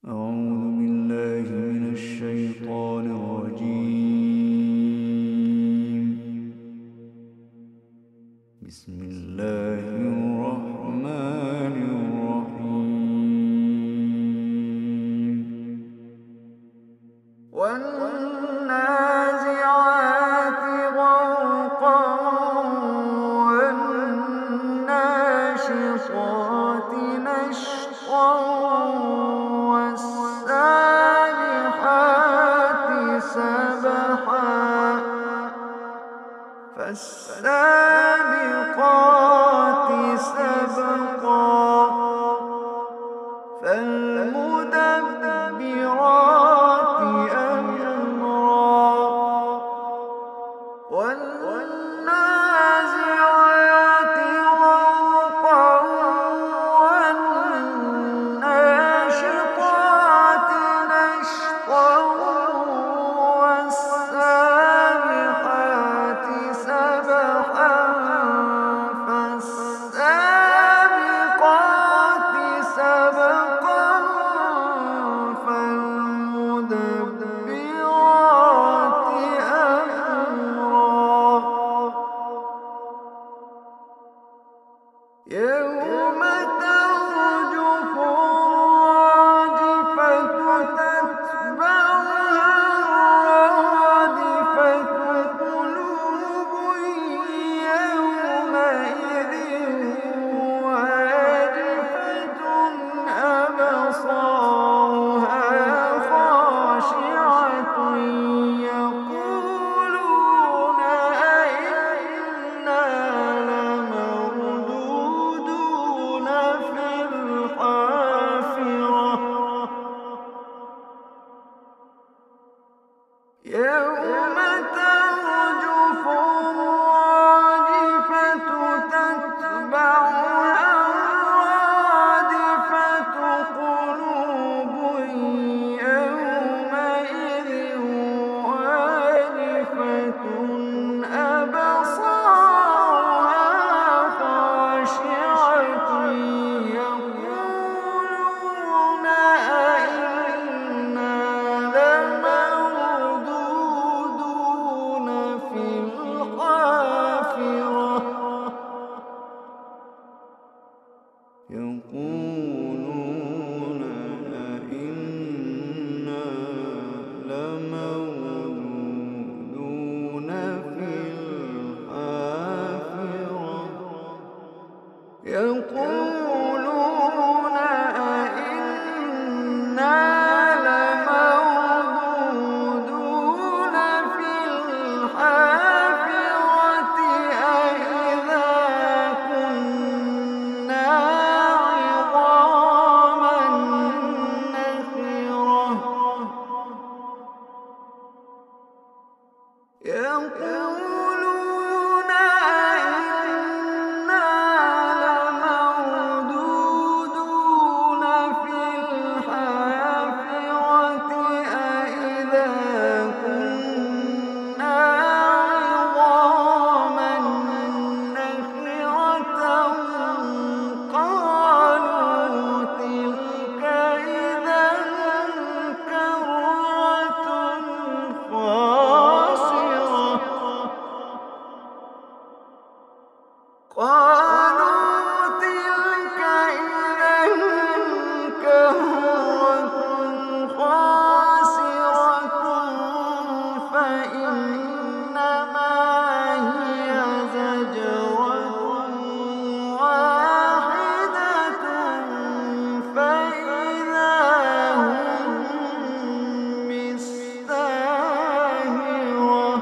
أعوذ بالله من الشيطان الرجيم. بسم الله الرحمن الرحيم. والنازعات غرقا والناشطات نشطا والسابحات سبحا فالسابقات سبقا فالمدبرات أمرا والنازعات غرقا والناشطات نشطا والسابحات سبحا فالسابقات سبقا فالمدبرات أمرا يوم ترجف الراجفة تتبعها الرادفة قلوب يومئذ واجفة أبصارها خاشعة يقولون أئنا لمردودون في الحافرة يوم ترجف الراجفة تتبعها الرادفة قلوب يومئذ واجفة أبصارها خاشعة يقولون أئنا لمردودون في الحافرة يقولون أئنا لمردودون في الحافرة يقولون أئنا لمردودون في الحافرة أئذا كنا عظاما نخرة يقولون أئنا لمردودون في الحافرة أئذا كنا عظاما نخرة قالوا تلك إذا كرة خاسرة قالوا تلك إذا كرة خاسرة فإنما هي زجرة واحدة فإذا هم بالساهرة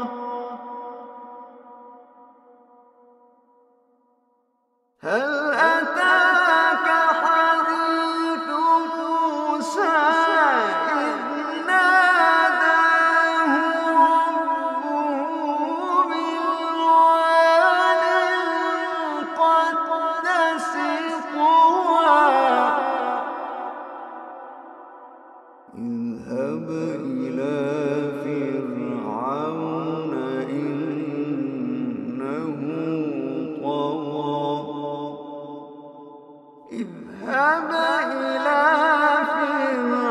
هل أتاك حديث موسى إذ ناداه ربه بالواد المقدس طوى اذهب إلى فرعون إنه طغى اذهب إلى فرعون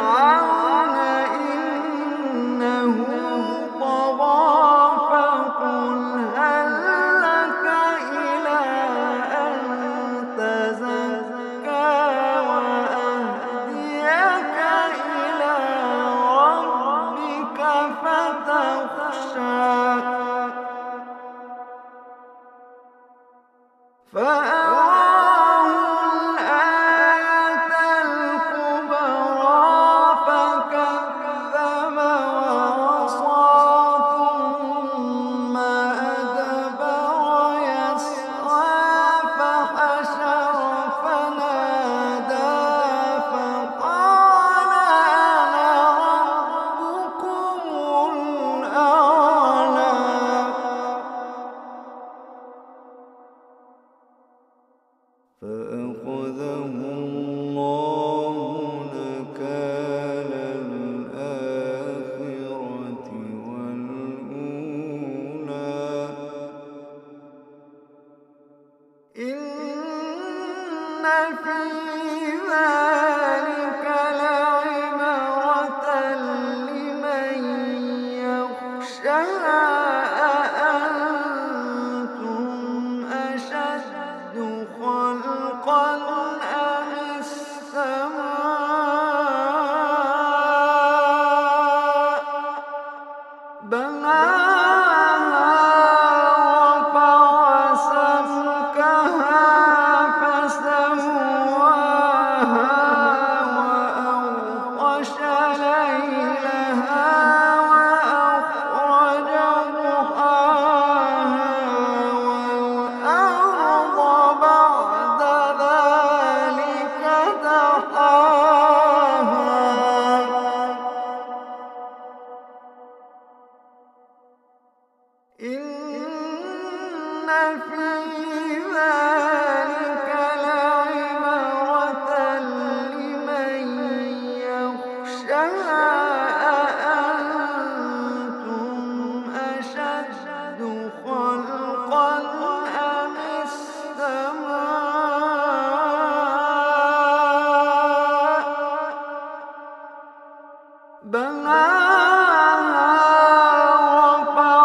بناها رفع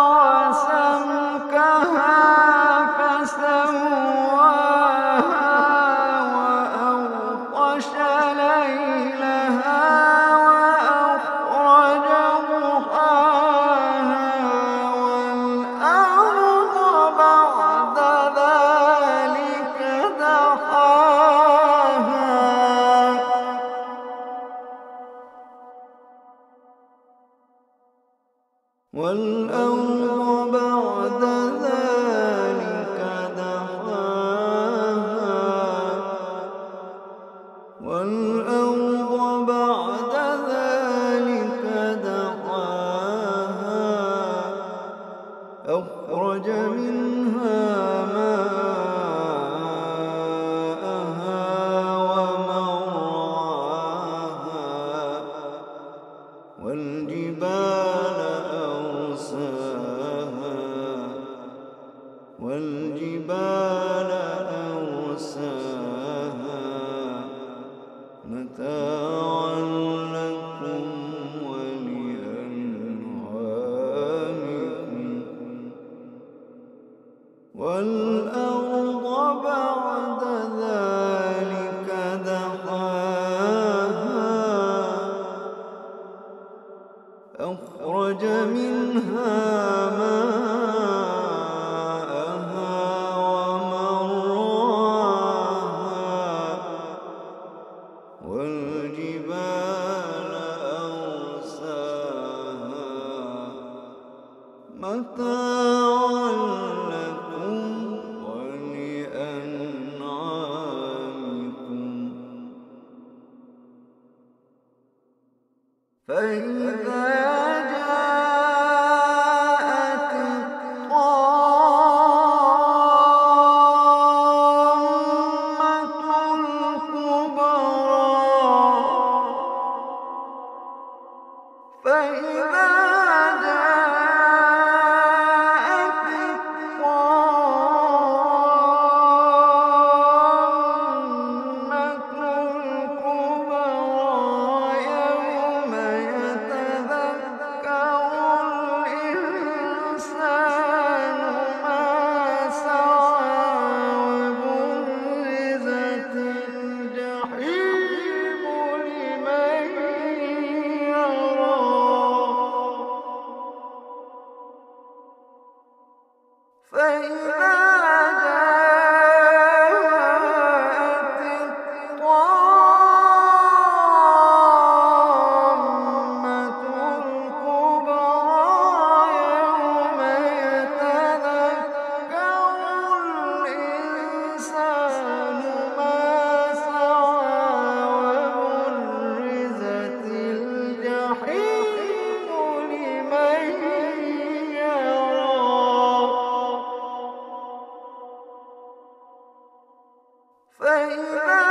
سمكها فسواها وأغطش ليلها وأخرج ضحاها والأرض بعد ذلك دحاها والأرض بعد ذلك دحاها والأرض بعد ذلك دحاها أخرج منها ماءها ومرعاها والجبال أرساها متاعا لكم ولأنعامكم والأرض بعد ذلك دحاها أخرج منها ماءها ومرعاها والجبال أرساها متاعا لكم ولأنعامكم فإذا جاءت الطامة الكبرى فإذا جاءت الطامة الكبرى يوم يتذكر الإنسان ما سعى وبرزت الجحيم لمن يرى فإذا جاءت الطامة الكبرى يوم يتذكر الإنسان ما سعى وبرزت الجحيم لمن يرى فإذا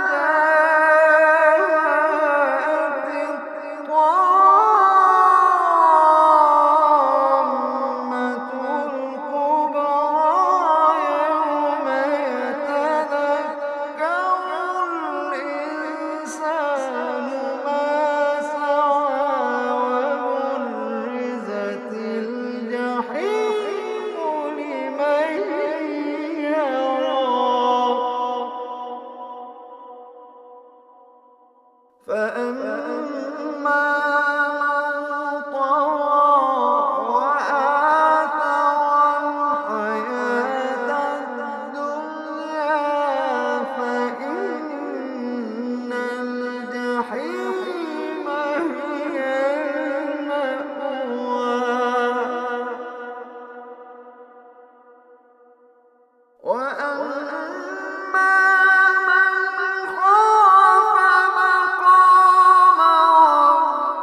جاءت الطامة الكبرى يوم يتذكر الإنسان ما سعى وبرزت الجحيم لمن يرى فأما من طغى وآثر الحياة الدنيا فإن الجحيم هي المأوى وأما من خاف مقام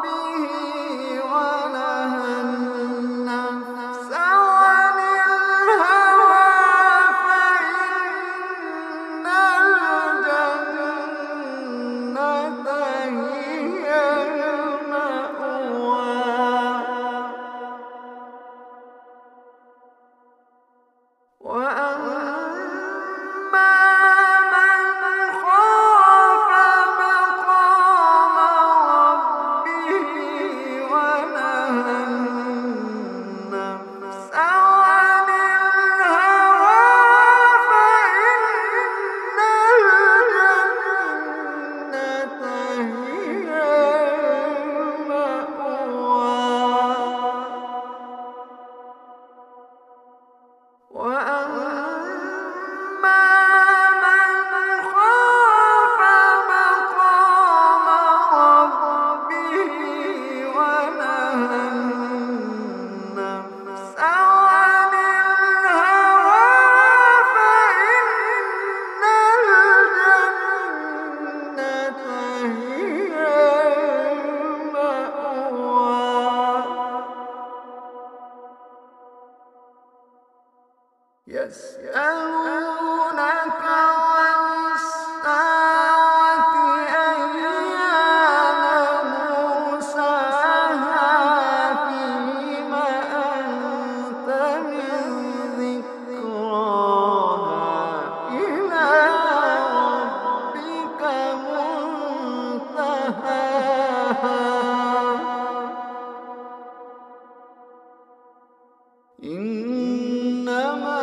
إنما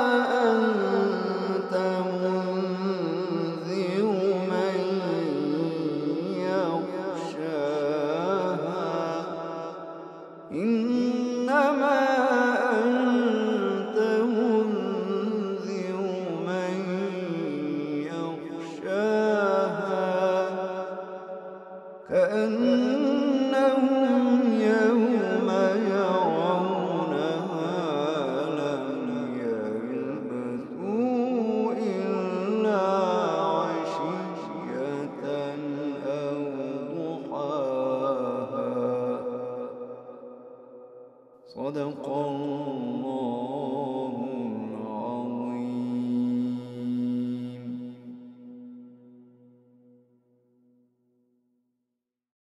أنت منذر من يخشاها إنما أنت منذر من يخشاها كأنهم يوم يرونها لم يلبثوا إلا عشية أو ضحاها صدق الله.